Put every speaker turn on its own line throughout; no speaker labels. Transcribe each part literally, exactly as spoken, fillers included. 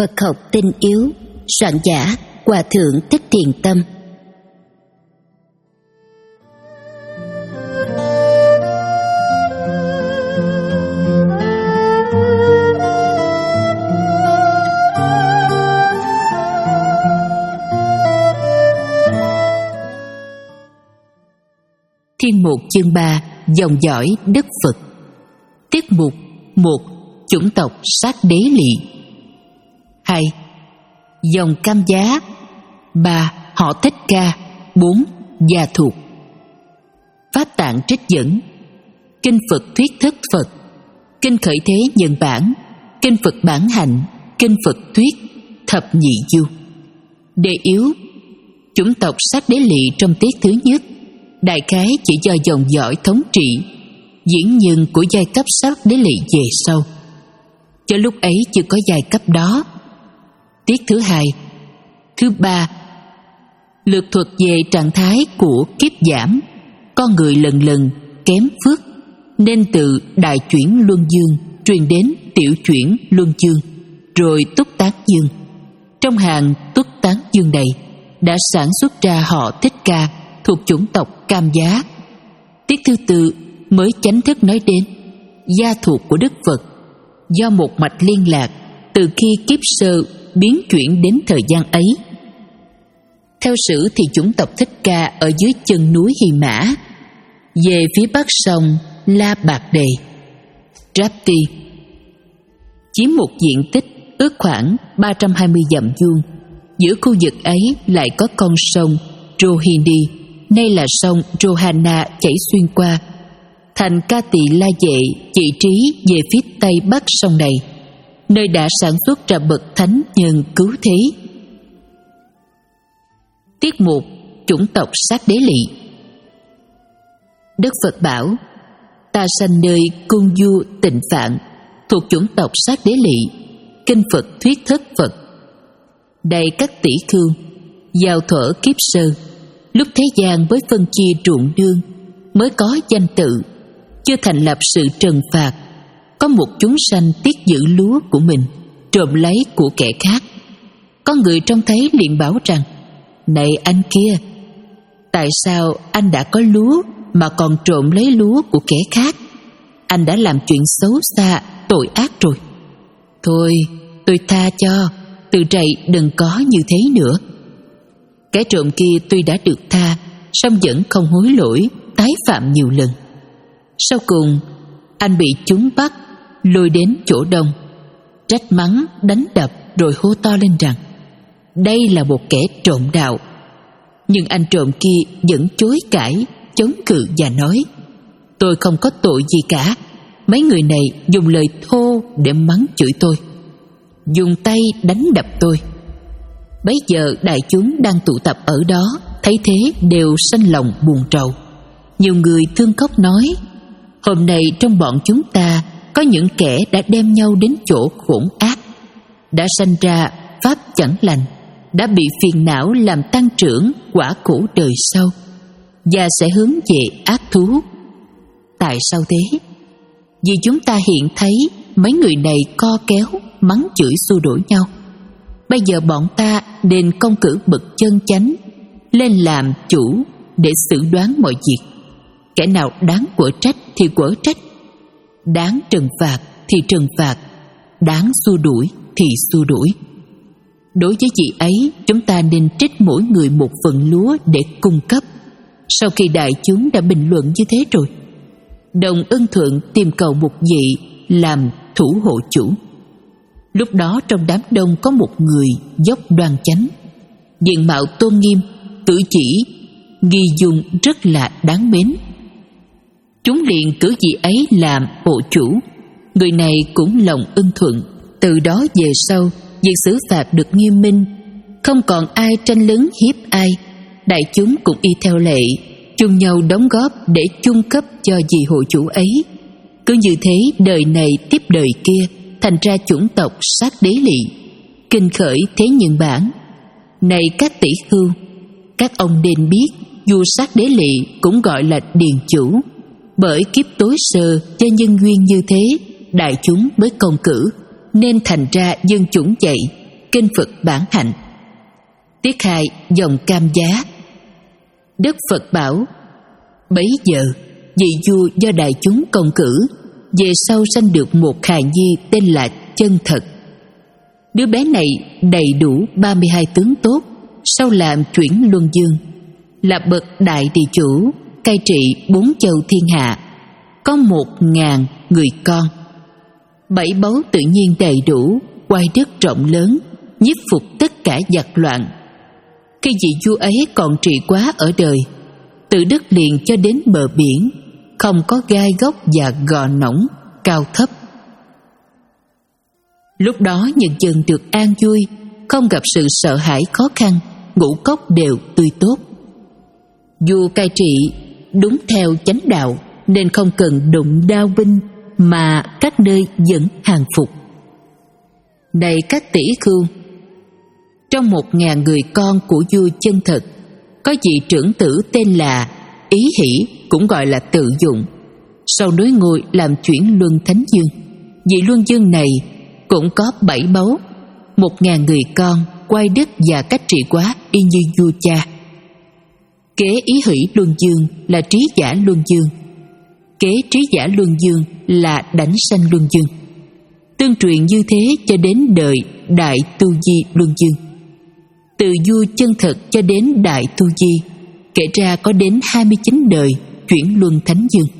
Phật học tinh yếu, soạn giả Hòa thượng Thích Thiền Tâm. Thiên mục chương ba, dòng dõi Đức Phật. Tiết mục một, chủng tộc sát đế lỵ. Hai, dòng Cam Giá. Ba, họ Thích Ca. Bốn, gia thuộc. Pháp tạng trích dẫn: Kinh Phật thuyết thức Phật, Kinh khởi thế nhân bản, Kinh Phật bản hạnh, Kinh Phật thuyết, thập nhị du. Đề yếu: chủng tộc sát đế lỵ trong tiết thứ nhất đại khái chỉ do dòng dõi thống trị, diễn nhân của giai cấp sát đế lỵ về sau, cho lúc ấy chưa có giai cấp đó. Tiết thứ hai, thứ ba lược thuật về trạng thái của kiếp giảm, con người lần lần kém phước, nên từ đại chuyển luân dương truyền đến tiểu chuyển luân dương, rồi túc tán dương. Trong hàng túc tán dương này đã sản xuất ra họ Thích Ca thuộc chủng tộc Cam Giá. Tiết thứ tư mới chánh thức nói đến gia thuộc của Đức Phật, do một mạch liên lạc từ khi kiếp sơ biến chuyển đến thời gian ấy. Theo sử thì chủng tộc Thích Ca ở dưới chân núi Hy Mã, về phía bắc sông La Bạc Đề, Rapti, chiếm một diện tích ước khoảng ba trăm hai mươi dặm vuông. Giữa khu vực ấy lại có con sông Rohini, nay là sông Rohana, chảy xuyên qua. Thành Ca Tỳ La Vệ vị trí về phía tây bắc sông này, nơi đã sản xuất ra bậc thánh nhân cứu thế. Tiết mục chủng tộc sát đế lỵ. Đức Phật bảo: ta sanh nơi cung du tịnh phạn, thuộc chủng tộc sát đế lỵ. Kinh Phật thuyết thất Phật. Đây các tỷ khưu vào thuở kiếp sơ, lúc thế gian mới phân chia ruộng nương, mới có danh tự, chưa thành lập sự trừng phạt. Có một chúng sanh tiết giữ lúa của mình, trộm lấy của kẻ khác. Có người trông thấy liền bảo rằng: này anh kia, tại sao anh đã có lúa mà còn trộm lấy lúa của kẻ khác? Anh đã làm chuyện xấu xa, tội ác rồi. Thôi, tôi tha cho, từ trầy đừng có như thế nữa. Kẻ trộm kia tuy đã được tha, song vẫn không hối lỗi, tái phạm nhiều lần. Sau cùng anh bị chúng bắt, lôi đến chỗ đông, trách mắng, đánh đập, rồi hô to lên rằng đây là một kẻ trộm đạo. Nhưng anh trộm kia vẫn chối cãi, chống cự và nói: tôi không có tội gì cả. Mấy người này dùng lời thô để mắng chửi tôi, dùng tay đánh đập tôi. Bấy giờ đại chúng đang tụ tập ở đó thấy thế đều sanh lòng buồn rầu. Nhiều người thương khóc nói: hôm nay trong bọn chúng ta có những kẻ đã đem nhau đến chỗ khốn ác, đã sanh ra pháp chẳng lành, đã bị phiền não làm tăng trưởng quả khổ đời sau, và sẽ hướng về ác thú. Tại sao thế? Vì chúng ta hiện thấy mấy người này co kéo, mắng chửi xua đuổi nhau. Bây giờ bọn ta nên công cử bậc chân chánh lên làm chủ để xử đoán mọi việc. Kẻ nào đáng quở trách thì quở trách, đáng trừng phạt thì trừng phạt, đáng xua đuổi thì xua đuổi. Đối với vị ấy, chúng ta nên trích mỗi người một phần lúa để cung cấp. Sau khi đại chúng đã bình luận như thế rồi, đồng ưng thuận tìm cầu một vị làm thủ hộ chủ. Lúc đó trong đám đông có một người dốc đoan chánh, diện mạo tôn nghiêm, cử chỉ nghi dung rất là đáng mến. Chúng liền cử vị ấy làm hộ chủ. Người này cũng lòng ưng thuận. Từ đó về sau, việc xử phạt được nghiêm minh, không còn ai tranh lớn hiếp ai. Đại chúng cũng y theo lệ, chung nhau đóng góp để chung cấp cho vị hộ chủ ấy. Cứ như thế đời này tiếp đời kia, thành ra chủng tộc sát đế lỵ. Kinh khởi thế nhân bản. Này các tỷ khưu, các ông nên biết, vua sát đế lỵ cũng gọi là điền chủ. Bởi kiếp tối sơ cho nhân duyên như thế, đại chúng mới công cử, nên thành ra dân chủng vậy. Kinh Phật Bản Hạnh. Tiết hai dòng Cam Giá. Đức Phật bảo: bấy giờ vị vua do đại chúng công cử về sau sanh được một hài nhi tên là Chân Thật. Đứa bé này đầy đủ ba mươi hai tướng tốt, sau làm chuyển luân dương, là bậc đại địa chủ, cai trị bốn châu thiên hạ, có một ngàn người con. Bảy báu tự nhiên đầy đủ, quai đất rộng lớn, nhiếp phục tất cả giặc loạn. Khi vị vua ấy còn trị quá ở đời, từ đất liền cho đến bờ biển, không có gai góc và gò nõng, cao thấp. Lúc đó nhân dân được an vui, không gặp sự sợ hãi khó khăn, ngũ cốc đều tươi tốt. Vua cai trị đúng theo chánh đạo, nên không cần đụng đao binh, mà các nơi vẫn hàng phục. Này các tỷ khưu, trong một ngàn người con của vua Chân Thật, có vị trưởng tử tên là Ý Hỷ, cũng gọi là Tự Dụng, sau nối ngôi làm chuyển luân thánh dương. Vị luân dương này cũng có bảy báu, một ngàn người con, quai đất và cách trị quá y như vua cha. Kế Ý Hỷ luân dương là Trí Giả luân dương, kế Trí Giả luân dương là Đảnh Sanh luân dương. Tương truyền như thế cho đến đời Đại Tu Di luân dương. Từ vua Chân Thật cho đến Đại Tu Di, kể ra có đến hai mươi chín đời chuyển luân thánh dương.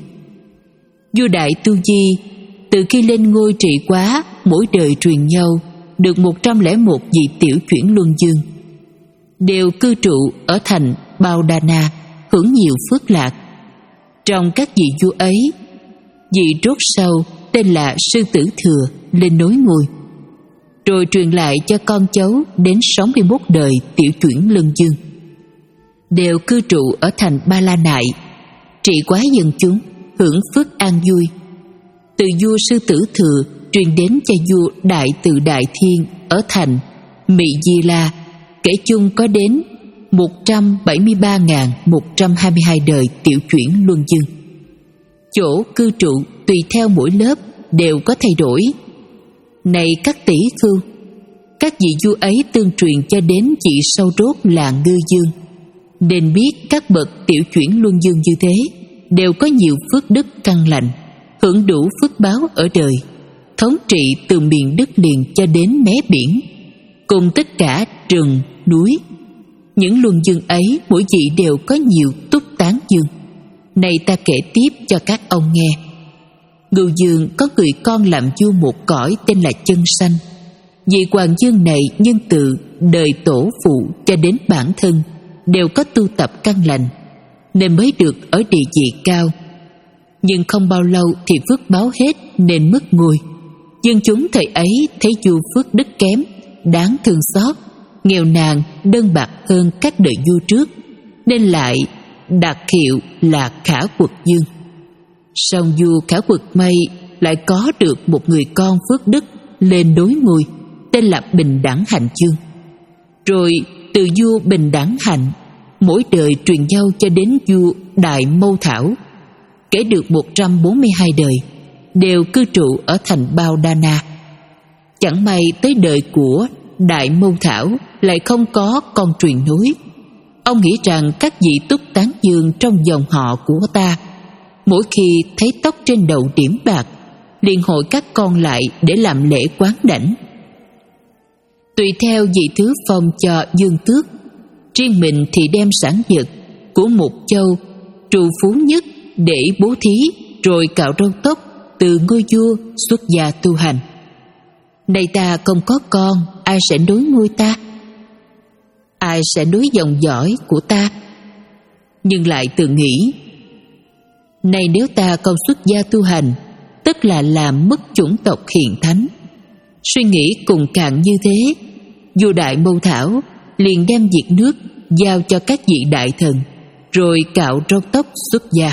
Vua Đại Tu Di từ khi lên ngôi trị quá, mỗi đời truyền nhau được một trăm lẻ một vị tiểu chuyển luân dương, đều cư trụ ở thành Bao Đa Na, hưởng nhiều phước lạc. Trong các vị vua ấy, vị rốt sau tên là Sư Tử Thừa lên nối ngôi, rồi truyền lại cho con cháu đến sáu mươi mốt đời tiểu chuyển luân dương, đều cư trụ ở thành Ba La Nại, trị quá dân chúng, hưởng phước an vui. Từ vua Sư Tử Thừa truyền đến cho vua Đại Từ Đại Thiên ở thành Mị Di La, kể chung có đến một trăm bảy mươi ba nghìn một trăm hai mươi hai đời tiểu chuyển luân dương. Chỗ cư trụ tùy theo mỗi lớp đều có thay đổi. Này các tỷ khưu, các vị vua ấy tương truyền cho đến vị sau rốt là Ngư Dương, nên biết các bậc tiểu chuyển luân dương như thế đều có nhiều phước đức căn lành, hưởng đủ phước báo ở đời, thống trị từ miền đất liền cho đến mé biển, cùng tất cả rừng, núi. Những luân dương ấy mỗi vị đều có nhiều túc tán dương. Này ta kể tiếp cho các ông nghe. Ngưu Dương có người con làm vua một cõi tên là Chân Sanh. Vị hoàng dương này nhân từ đời tổ phụ cho đến bản thân đều có tu tập căn lành, nên mới được ở địa vị cao. Nhưng không bao lâu thì phước báo hết nên mất ngôi. Dân chúng thời ấy thấy vua phước đức kém, đáng thương xót, nghèo nàn, đơn bạc hơn các đời vua trước, nên lại đặt hiệu là Khả Quật Dương. Song vua Khả Quật Mây lại có được một người con phước đức lên đối ngôi, tên là Bình Đẳng Hạnh Dương. Rồi từ vua Bình Đẳng Hạnh, mỗi đời truyền nhau cho đến vua Đại Mâu Thảo, kể được một trăm bốn mươi hai đời, đều cư trụ ở thành Bao Đa Na. Chẳng may tới đời của Đại Mâu Thảo lại không có con truyền nối. Ông nghĩ rằng các vị túc tán dương trong dòng họ của ta, mỗi khi thấy tóc trên đầu điểm bạc, liền hội các con lại để làm lễ quán đảnh. Tùy theo vị thứ phong cho dương tước, riêng mình thì đem sản vật của một châu trù phú nhất để bố thí, rồi cạo râu tóc từ ngôi vua xuất gia tu hành. Này ta không có con, ai sẽ nối ngôi ta? Ai sẽ nối dòng dõi của ta? Nhưng lại tự nghĩ, này nếu ta không xuất gia tu hành, tức là làm mất chủng tộc hiền thánh. Suy nghĩ cùng cạn như thế, vua Đại Mâu Thảo liền đem việc nước giao cho các vị đại thần, rồi cạo râu tóc xuất gia.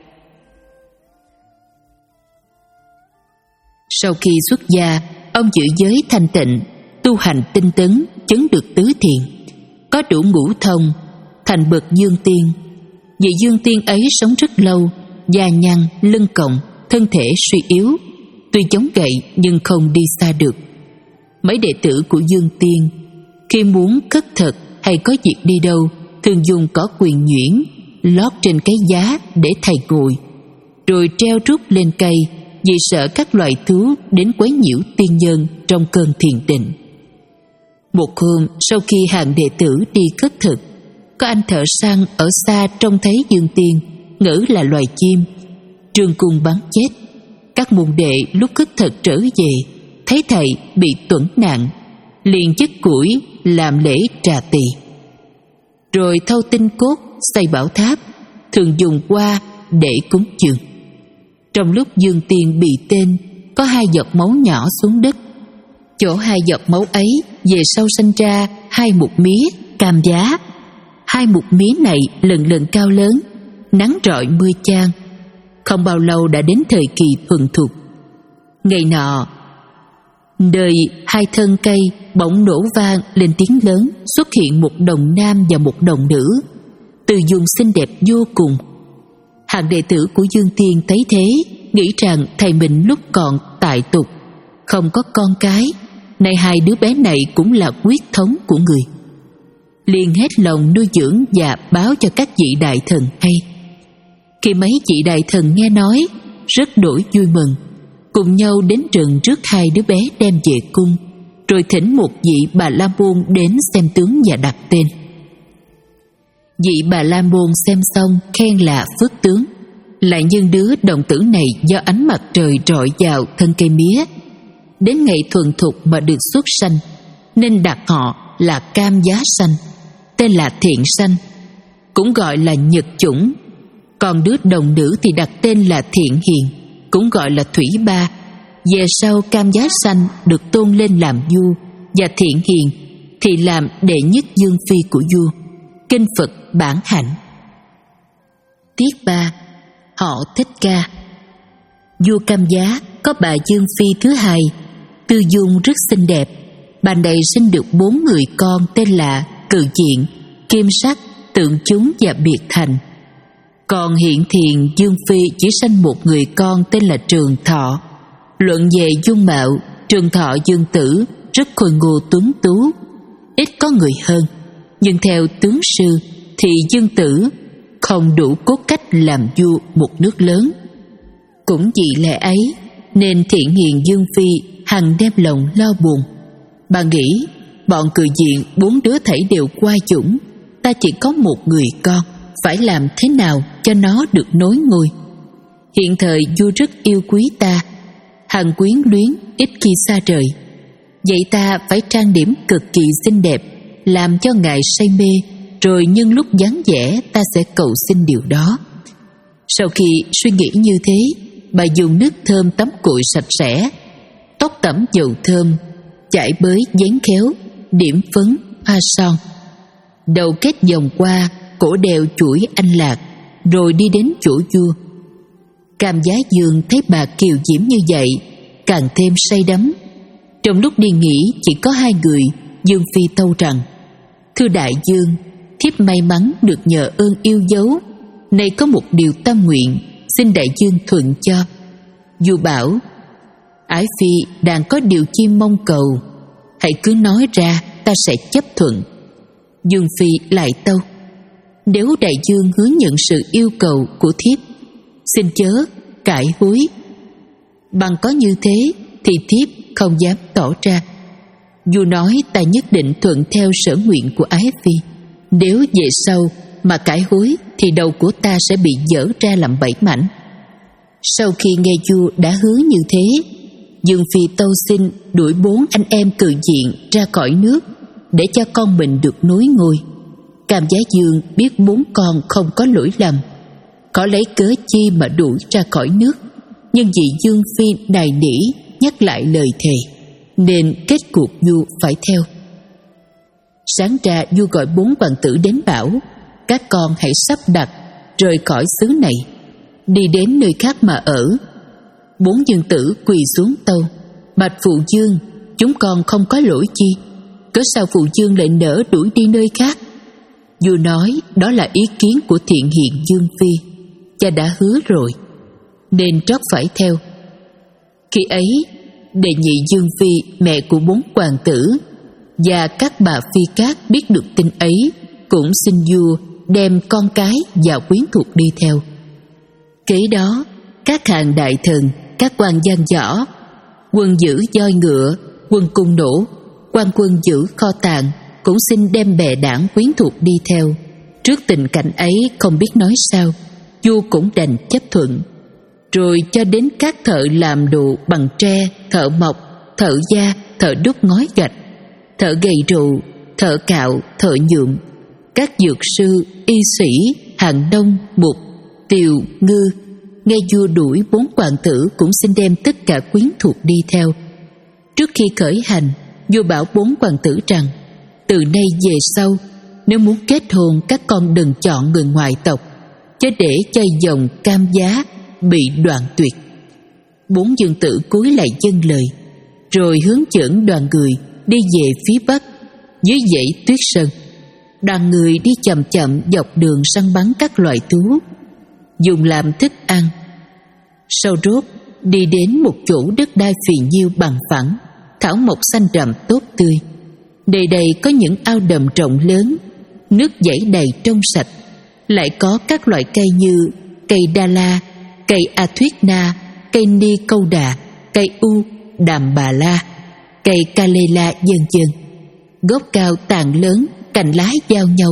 Sau khi xuất gia, ông giữ giới thanh tịnh, tu hành tinh tấn, chứng được tứ thiện, có đủ ngũ thông, thành bậc dương tiên. Vị dương tiên ấy sống rất lâu, da nhăn, lưng còng, thân thể suy yếu, tuy chống gậy nhưng không đi xa được. Mấy đệ tử của Dương Tiên khi muốn cất thật hay có việc đi đâu thường dùng cỏ quyền nhuyễn lót trên cái giá để thầy ngồi, rồi treo trúc lên cây vì sợ các loài thú đến quấy nhiễu tiên nhân trong cơn thiền định. Một hôm sau khi hàng đệ tử đi cất thực, có anh thợ săn ở xa trông thấy Dương Tiên ngỡ là loài chim, trường cung bắn chết. Các môn đệ lúc cất thực trở về thấy thầy bị tuẫn nạn, liền chất củi làm lễ trà tỳ, rồi thâu tinh cốt xây bảo tháp, thường dùng qua để cúng dường. Trong lúc Dương Tiên bị tên, có hai giọt máu nhỏ xuống đất. Chỗ hai giọt máu ấy về sau sinh ra hai mục mía cam giá. Hai mục mía này lần lần cao lớn, nắng rọi mưa chan. Không bao lâu đã đến thời kỳ thuần thục. Ngày nọ, đời hai thân cây bỗng nổ vang lên tiếng lớn, xuất hiện một đồng nam và một đồng nữ, từ dùng xinh đẹp vô cùng. Hàng đệ tử của Dương Tiên thấy thế, nghĩ rằng thầy mình lúc còn tại tục, không có con cái, nay hai đứa bé này cũng là huyết thống của người. Liền hết lòng nuôi dưỡng và báo cho các vị đại thần hay. Khi mấy vị đại thần nghe nói, rất đổi vui mừng, cùng nhau đến rừng rước hai đứa bé đem về cung, rồi thỉnh một vị Bà La Môn đến xem tướng và đặt tên. Vị Bà La Môn xem xong khen là phước tướng, lại nhân đứa đồng tử này do ánh mặt trời rọi vào thân cây mía, đến ngày thuần thục mà được xuất sanh, nên đặt họ là Cam Giá Sanh, tên là Thiện Sanh, cũng gọi là Nhật Chủng. Còn đứa đồng nữ thì đặt tên là Thiện Hiền, cũng gọi là Thủy Ba. Về sau Cam Giá Sanh được tôn lên làm vua, và Thiện Hiền thì làm đệ nhất dương phi của vua. Kinh Phật bản hạnh. Tiết ba. Họ Thích Ca. Vua Cam Giá có bà dương phi thứ hai, tư dung rất xinh đẹp. Bà này sinh được bốn người con tên là Cự Diện, Kim Sắc, Tượng Chúng và Biệt Thành. Còn Hiện Thiền dương phi chỉ sanh một người con tên là Trường Thọ. Luận về dung mạo, Trường Thọ dương tử rất khôi ngô tuấn tú, ít có người hơn, nhưng theo tướng sư thì dương tử không đủ cốt cách làm vua một nước lớn. Cũng vì lẽ ấy nên Thiện Hiền dương phi hằng đem lòng lo buồn. Bà nghĩ bọn Cự Diện bốn đứa thảy đều qua chủng, ta chỉ có một người con, phải làm thế nào cho nó được nối ngôi. Hiện thời vua rất yêu quý ta, hằng quyến luyến, ít khi xa rời. Vậy ta phải trang điểm cực kỳ xinh đẹp, làm cho ngài say mê, rồi nhân lúc vắng vẻ ta sẽ cầu xin điều đó. Sau khi suy nghĩ như thế, bà dùng nước thơm tắm cội sạch sẽ, tóc tẩm dầu thơm, chải bới dán khéo, điểm phấn, hoa son, đầu kết vòng qua, cổ đeo chuỗi anh lạc, rồi đi đến chỗ vua. Cam Giá Dương thấy bà kiều diễm như vậy, càng thêm say đắm. Trong lúc đi nghỉ chỉ có hai người, Dương phi tâu rằng: thưa đại dương, thiếp may mắn được nhờ ơn yêu dấu, nay có một điều tâm nguyện, xin đại dương thuận cho. Vua bảo: ái phi đang có điều chi mong cầu, hãy cứ nói ra, ta sẽ chấp thuận. Dương phi lại tâu: nếu đại dương hứa nhận sự yêu cầu của thiếp, xin chớ cải hối. Bằng có như thế thì thiếp không dám tỏ ra. Vua nói ta nhất định thuận theo sở nguyện của ái phi. Nếu về sau mà cải hối thì đầu của ta sẽ bị dở ra làm bảy mảnh. Sau khi nghe vua đã hứa như thế, Dương phi tâu xin đuổi bốn anh em Cự Diện ra khỏi nước, để cho con mình được nối ngôi. Cam Giá Dương biết bốn con không có lỗi lầm, có lấy cớ chi mà đuổi ra khỏi nước, nhưng vì Dương phi đài nỉ nhắc lại lời thề, nên kết cuộc vua phải theo. Sáng ra vua gọi bốn hoàng tử đến bảo: các con hãy sắp đặt rời khỏi xứ này, đi đến nơi khác mà ở. Bốn dương tử quỳ xuống tâu: bạch phụ dương, chúng con không có lỗi chi, cớ sao phụ dương lại nỡ đuổi đi nơi khác? Vua nói đó là ý kiến của Thiện Hiền dương phi, cha đã hứa rồi, nên trót phải theo. Khi ấy Đệ nhị Dương Phi, mẹ của bốn hoàng tử, và các bà phi khác biết được tin ấy, cũng xin vua đem con cái và quyến thuộc đi theo. Kế đó, các hàng đại thần, các quan văn võ, quân giữ voi ngựa, quân cung nổ, quan quân giữ kho tàng cũng xin đem bè đảng quyến thuộc đi theo. Trước tình cảnh ấy không biết nói sao, vua cũng đành chấp thuận. Rồi cho đến các thợ làm đồ bằng tre, thợ mộc, thợ da, thợ đúc ngói gạch, thợ gầy rượu, thợ cạo, thợ nhuộm, các dược sư, y sĩ, hàng nông, mục, tiều, ngư, nghe vua đuổi bốn hoàng tử cũng xin đem tất cả quyến thuộc đi theo. Trước khi khởi hành, vua bảo bốn hoàng tử rằng: từ nay về sau, nếu muốn kết hôn, các con đừng chọn người ngoại tộc, chớ để cho dòng Cam Giá bị đoạn tuyệt. Bốn dương tử cúi lại dâng lời, rồi hướng dẫn đoàn người đi về phía bắc dưới dãy tuyết sơn. Đoàn người đi chậm chậm dọc đường săn bắn các loài thú, dùng làm thức ăn. Sau rốt đi đến một chỗ đất đai phì nhiêu bằng phẳng, thảo mộc xanh rậm tốt tươi. Nơi đây có những ao đầm rộng lớn, nước chảy đầy trong sạch. Lại có các loại cây như cây đa la, cây a thuyết na, cây ni câu đà, cây u, đàm bà la, cây ca lê la vân vân. Gốc cao tàn lớn, cành lá giao nhau,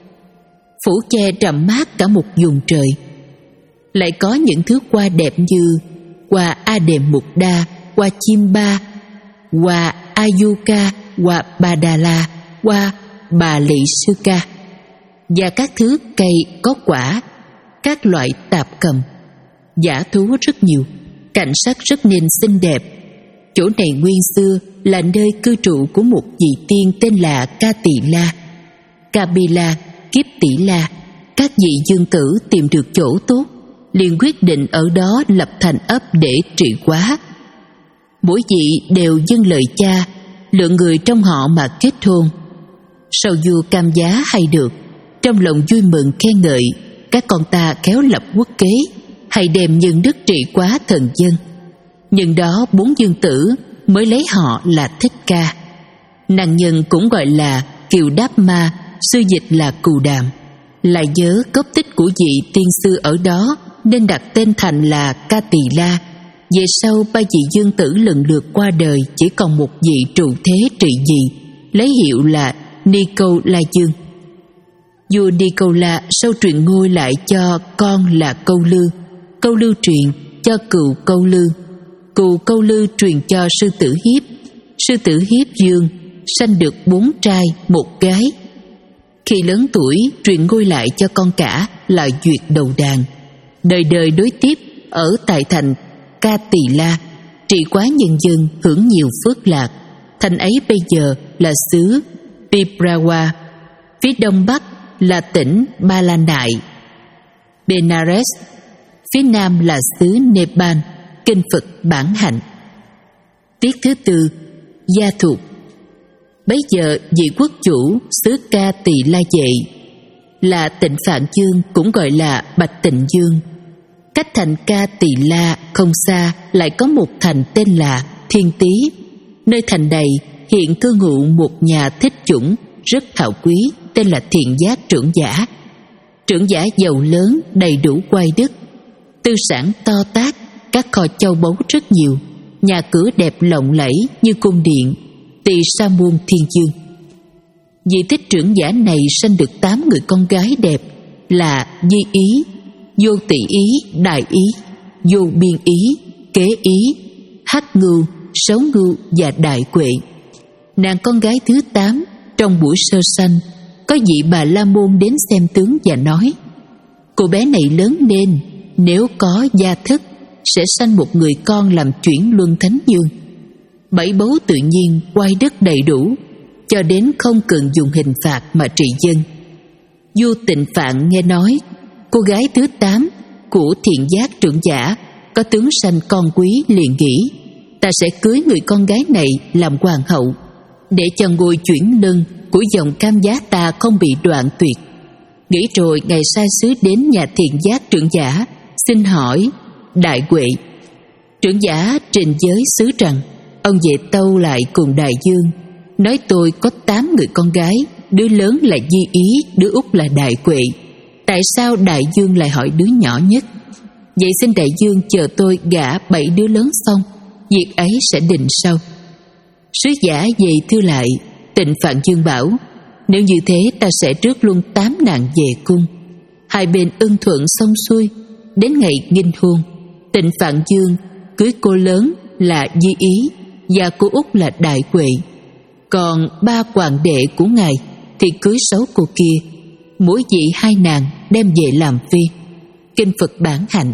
phủ che rậm mát cả một vùng trời. Lại có những thứ hoa đẹp như hoa a đềm mục đa, hoa chim ba, hoa ayuka, hoa bà đà la, hoa bà lị sư ca, và các thứ cây có quả, các loại tạp cầm. Dã thú rất nhiều, cảnh sắc rất nên xinh đẹp. Chỗ này nguyên xưa là nơi cư trụ của một vị tiên tên là Ca Tỳ La, Kabila, Kiếp Tỷ La. Các vị dương tử tìm được chỗ tốt, liền quyết định ở đó lập thành ấp để trị quá. Mỗi vị đều dâng lời cha, lựa người trong họ mà kết hôn. Sau vua Cam Giá hay được, trong lòng vui mừng khen ngợi, các con ta khéo lập quốc kế, hay đem nhân đức trị quá thần dân. Nhưng đó bốn dương tử mới lấy họ là Thích Ca. Nàng nhân cũng gọi là Kiều Đáp Ma, sư dịch là Cù Đàm. Lại nhớ cốc tích của vị tiên sư ở đó, nên đặt tên thành là Ca Tỳ La. Về sau ba vị dương tử lần lượt qua đời, chỉ còn một vị trụ thế trị vì, lấy hiệu là Ni Câu La Dương. Vua Ni Câu La sau truyền ngôi lại cho con là Câu Lư, Câu Lư truyền cho Cừu Câu Lư, Cừu Câu Lư truyền cho Sư Tử Hiếp, Sư Tử Hiếp Dương sanh được bốn trai một gái. Khi lớn tuổi truyền ngôi lại cho con cả là Duyệt Đầu Đàn, đời đời đối tiếp ở tại thành Ca Tỳ La, trị quá nhân dân hưởng nhiều phước lạc. Thành ấy bây giờ là xứ Piprawa, phía đông bắc là tỉnh Ba La Nại, Benares, phía nam là xứ Nepal, kinh Phật bản hạnh. Tiết thứ tư, gia thuộc. Bấy giờ vị quốc chủ xứ Ca Tỳ La Vệ là Tịnh Phạn Dương, cũng gọi là Bạch Tịnh Dương. Cách thành Ca Tỳ La không xa lại có một thành tên là Thiên Tý. Nơi thành này hiện cư ngụ một nhà thích chủng rất hào quý tên là Thiện Giác trưởng giả. Trưởng giả giàu lớn, đầy đủ quay đức, tư sản to tát, các kho châu báu rất nhiều, nhà cửa đẹp lộng lẫy như cung điện Tỳ Sa Môn Thiên Dương. Vị thích trưởng giả này sanh được tám người con gái đẹp là Di Ý, Vô Tỷ Ý, Đại Ý, Vô Biên Ý, Kế Ý, Hắc Ngưu, Sáu Ngưu và Đại Quệ. Nàng con gái thứ tám trong buổi sơ sanh, có vị Bà La Môn đến xem tướng và nói: cô bé này lớn lên, nếu có gia thức sẽ sanh một người con làm chuyển luân thánh dương. Bảy báu tự nhiên, oai đức đầy đủ, cho đến không cần dùng hình phạt mà trị dân. Vua Tịnh Phạn nghe nói cô gái thứ tám của Thiện Giác trưởng giả có tướng sanh con quý, liền nghĩ: ta sẽ cưới người con gái này làm hoàng hậu, để cho ngôi chuyển luân của dòng Cam Giá ta không bị đoạn tuyệt. Nghĩ rồi ngài sai sứ đến nhà Thiện Giác trưởng giả xin hỏi: Đại Huệ, trưởng giả trình giới sứ rằng ông về tâu lại cùng Đại Dương, nói tôi có tám người con gái, đứa lớn là Di Ý, đứa út là Đại Quệ. Tại sao Đại Dương lại hỏi đứa nhỏ nhất? Vậy xin Đại Dương chờ tôi gả bảy đứa lớn xong, việc ấy sẽ định sau. Sứ giả về thưa lại. Tịnh Phạn Dương bảo, nếu như thế ta sẽ rước luôn tám nàng về cung. Hai bên ưng thuận xong xuôi, đến ngày nghinh hôn, Tịnh Phạn Dương cưới cô lớn là Di Ý và cô út là Đại Quệ. Còn ba hoàng đệ của ngài thì cưới sáu cô kia, mỗi vị hai nàng đem về làm phi. Kinh Phật bản hạnh.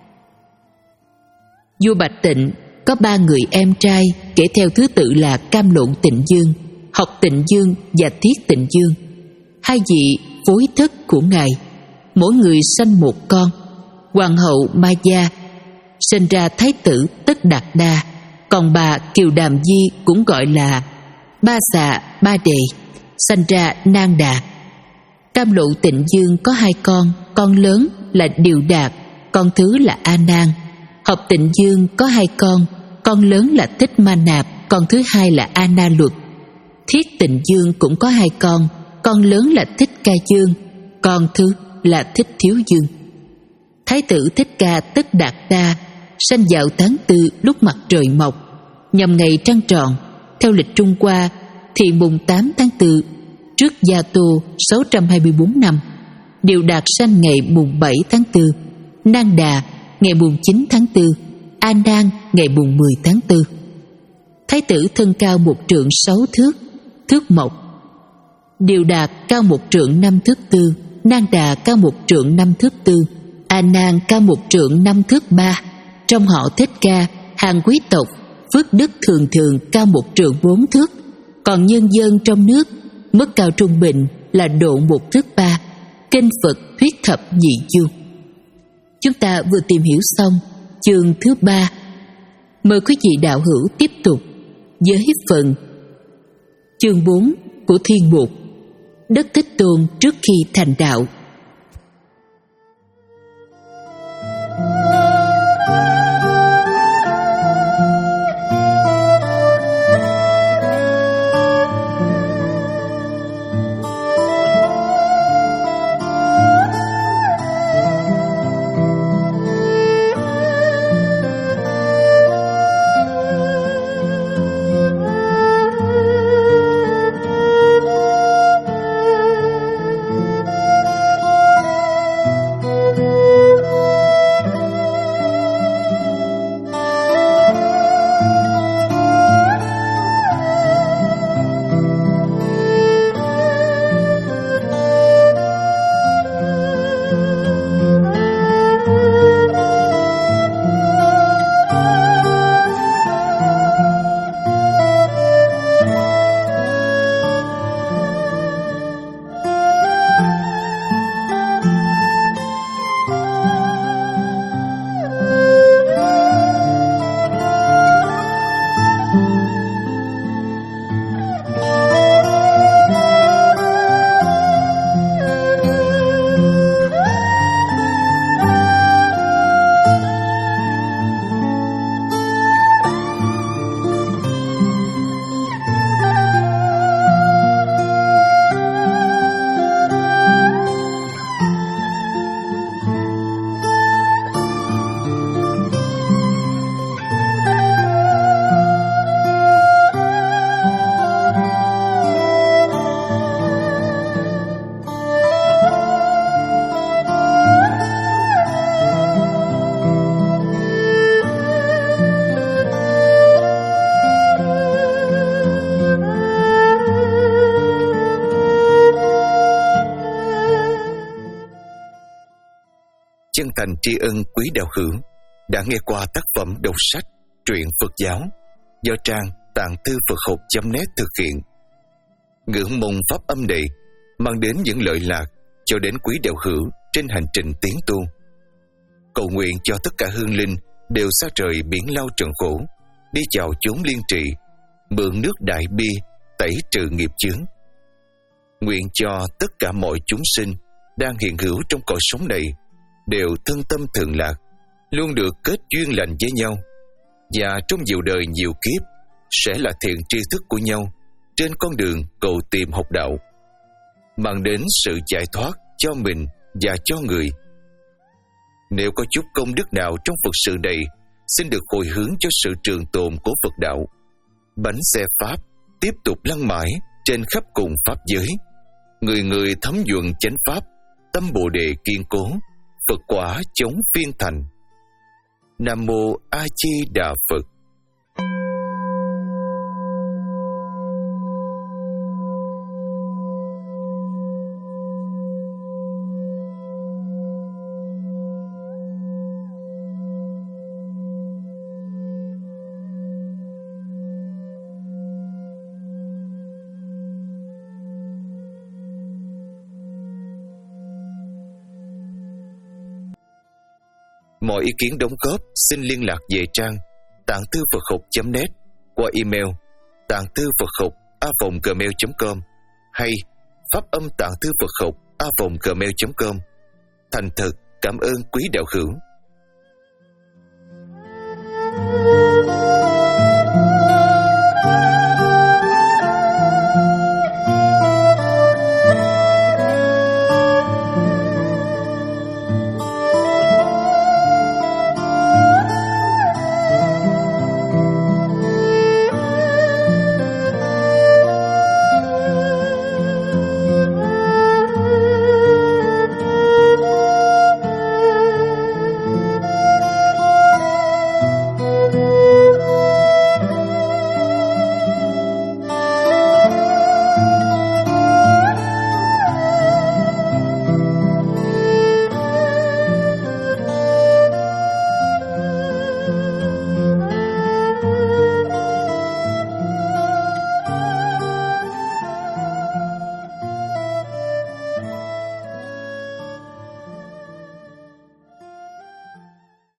Vua Bạch Tịnh có ba người em trai, kể theo thứ tự là Cam Lộn Tịnh Dương, Học Tịnh Dương và Thiết Tịnh Dương, hai vị phối thất của ngài, mỗi người sanh một con. Hoàng hậu Maya sinh ra thái tử Tất Đạt Đa, còn bà Kiều Đàm Di cũng gọi là Ba Xà Ba Đề, sanh ra Nang Đà. Cam Lộ Tịnh Dương có hai con, con lớn là Điều Đạt, con thứ là A Nan. Học Tịnh Dương có hai con, con lớn là Thích Ma Nạp, con thứ hai là A Na Luật. Thiết Tịnh Dương cũng có hai con, con lớn là Thích Ca Dương, con thứ là Thích Thiếu Dương. Thái tử Thích Ca Tất Đạt Đa sanh vào tháng tư lúc mặt trời mọc, nhằm ngày trăng tròn. Theo lịch Trung Hoa thì mùng tám tháng tư trước Gia Tô sáu trăm hai mươi bốn năm. Điều Đạt sanh ngày mùng bảy tháng tư, Nang Đà ngày mùng chín tháng tư, A Nan ngày mùng mười tháng tư. Thái tử thân cao một trượng sáu thước, thước mộc. Điều Đạt cao một trượng năm thước tư, Nang Đà cao một trượng năm thước tư, A Nan cao một trượng năm thước ba. Trong họ Thích Ca, hàng quý tộc phước đức thường thường cao một trượng bốn thước, còn nhân dân trong nước mức cao trung bình là độ một thước ba. Kinh Phật thuyết thập nhị du. Chúng ta vừa tìm hiểu xong chương thứ ba. Mời quý vị đạo hữu tiếp tục với phần chương bốn của Thiên Mục Đất Thích Tôn trước khi thành đạo.
Chân thành tri ân quý đạo hữu đã nghe qua tác phẩm đọc sách truyện Phật giáo do trang tạng thư Phật học chấm net thực hiện. Ngưỡng mong pháp âm này mang đến những lợi lạc cho đến quý đạo hữu trên hành trình tiến tu. Cầu nguyện cho tất cả hương linh đều xa trời biển lao trần khổ, đi chào chốn liên trị, mượn nước đại bi tẩy trừ nghiệp chướng. Nguyện cho tất cả mọi chúng sinh đang hiện hữu trong cõi sống này đều thân tâm thường lạc, luôn được kết duyên lành với nhau, và trong nhiều đời nhiều kiếp sẽ là thiện tri thức của nhau trên con đường cầu tìm học đạo, mang đến sự giải thoát cho mình và cho người. Nếu có chút công đức nào trong Phật sự này, xin được hồi hướng cho sự trường tồn của Phật đạo. Bánh xe Pháp tiếp tục lăn mãi trên khắp cùng Pháp giới. Người người thấm nhuận chánh Pháp, tâm Bồ Đề kiên cố, Phật quả chống phiên thành. Nam Mô A Di Đà Phật. Mọi ý kiến đóng góp xin liên lạc về trang tạng thư Phật học chấm net qua email tạng thư Phật học a còng gmail chấm com hay pháp âm tạng thư Phật học a còng gmail chấm com. Thành thật cảm ơn quý đạo hữu.